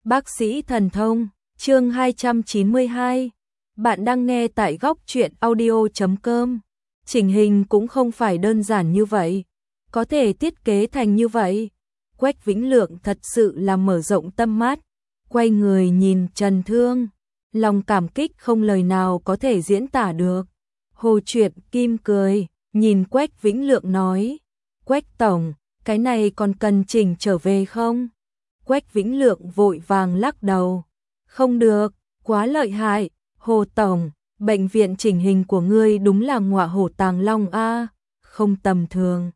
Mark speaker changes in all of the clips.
Speaker 1: Bác sĩ thần thông, chương 292. Bạn đang nghe tại góc truyện audio.com. Chỉnh hình cũng không phải đơn giản như vậy, có thể thiết kế thành như vậy. Quách Vĩnh Lượng thật sự là mở rộng tâm mắt, quay người nhìn Trần Thương, lòng cảm kích không lời nào có thể diễn tả được. Hồ Truyện Kim cười, nhìn Quách Vĩnh Lượng nói: "Quách tổng, cái này còn cần chỉnh trở về không?" Quách Vĩnh Lượng vội vàng lắc đầu: "Không được, quá lợi hại, Hồ tổng, bệnh viện chỉnh hình của ngươi đúng là ngọa hổ tàng long a, không tầm thường.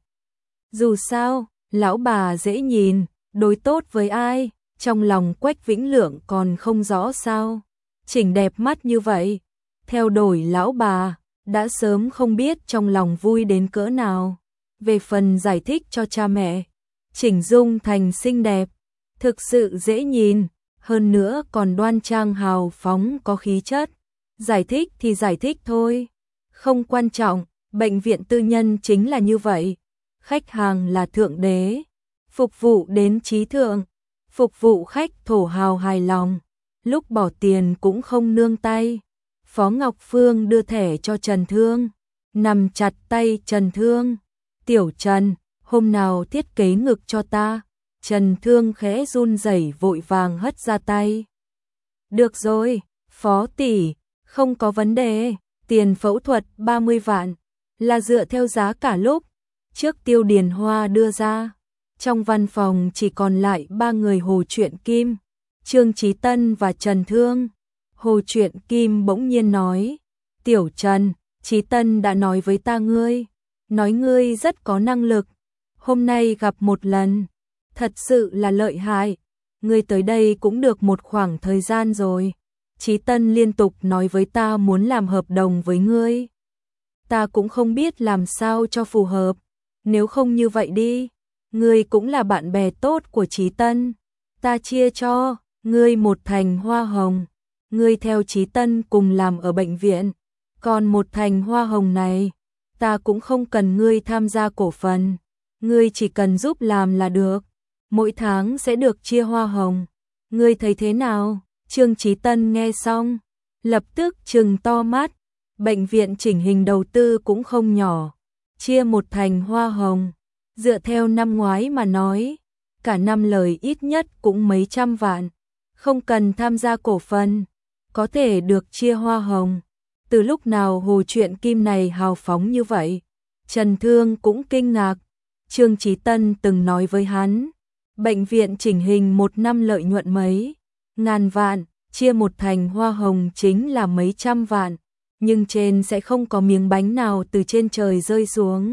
Speaker 1: Dù sao, lão bà dễ nhìn, đối tốt với ai, trong lòng Quách Vĩnh Lượng còn không rõ sao, chỉnh đẹp mắt như vậy, theo đuổi lão bà, đã sớm không biết trong lòng vui đến cỡ nào." Về phần giải thích cho cha mẹ, chỉnh dung thành xinh đẹp, thực sự dễ nhìn, hơn nữa còn đoan trang hào phóng có khí chất. Giải thích thì giải thích thôi, không quan trọng, bệnh viện tư nhân chính là như vậy. Khách hàng là thượng đế, phục vụ đến trí thượng, phục vụ khách thổ hào hài lòng, lúc bỏ tiền cũng không nương tay. Phó Ngọc Phương đưa thẻ cho Trần Thương, nằm chặt tay Trần Thương. "Tiểu Trần, hôm nào thiết kế ngực cho ta." Trần Thương khẽ run rẩy vội vàng hất ra tay. "Được rồi, Phó tỷ, không có vấn đề, tiền phẫu thuật 30 vạn, là dựa theo giá cả lúc trước Tiêu Điền Hoa đưa ra." Trong văn phòng chỉ còn lại 3 người Hồ Truyện Kim, Trương Chí Tân và Trần Thương. Hồ Truyện Kim bỗng nhiên nói: "Tiểu Trần, Chí Tân đã nói với ta ngươi, nói ngươi rất có năng lực, hôm nay gặp một lần, thật sự là lợi hại, ngươi tới đây cũng được một khoảng thời gian rồi. Chí Tân liên tục nói với ta muốn làm hợp đồng với ngươi. Ta cũng không biết làm sao cho phù hợp, nếu không như vậy đi, ngươi cũng là bạn bè tốt của Chí Tân, ta chia cho ngươi một thành hoa hồng, ngươi theo Chí Tân cùng làm ở bệnh viện, còn một thành hoa hồng này, ta cũng không cần ngươi tham gia cổ phần, ngươi chỉ cần giúp làm là được, mỗi tháng sẽ được chia hoa hồng. Ngươi thấy thế nào?" Trương Chí Tân nghe xong, lập tức trừng to mắt, bệnh viện chỉnh hình đầu tư cũng không nhỏ, chia một thành hoa hồng, dựa theo năm ngoái mà nói, cả năm lời ít nhất cũng mấy trăm vạn, không cần tham gia cổ phần, có thể được chia hoa hồng. Từ lúc nào Hồ Truyện Kim này hào phóng như vậy? Trần Thương cũng kinh ngạc, Trương Chí Tân từng nói với hắn, bệnh viện chỉnh hình một năm lợi nhuận mấy ngàn vạn, chia một thành hoa hồng chính là mấy trăm vạn, nhưng trên sẽ không có miếng bánh nào từ trên trời rơi xuống.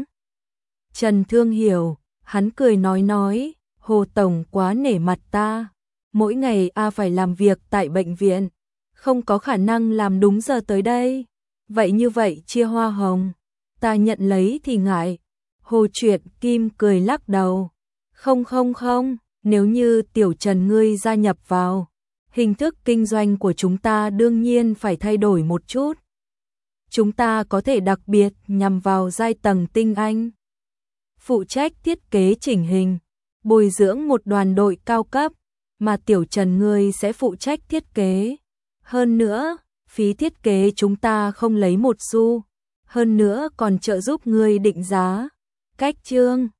Speaker 1: Trần Thương hiểu, hắn cười nói, Hồ tổng quá nể mặt ta, mỗi ngày phải làm việc tại bệnh viện, không có khả năng làm đúng giờ tới đây, vậy như vậy chia hoa hồng, ta nhận lấy thì ngại. Hồ Truyện Kim cười lắc đầu, không, nếu như Tiểu Trần ngươi gia nhập vào, hình thức kinh doanh của chúng ta đương nhiên phải thay đổi một chút. Chúng ta có thể đặc biệt nhằm vào giai tầng tinh anh, phụ trách thiết kế chỉnh hình, bồi dưỡng một đoàn đội cao cấp, mà Tiểu Trần ngươi sẽ phụ trách thiết kế. Hơn nữa, phí thiết kế chúng ta không lấy một xu, hơn nữa còn trợ giúp ngươi định giá. Cách chương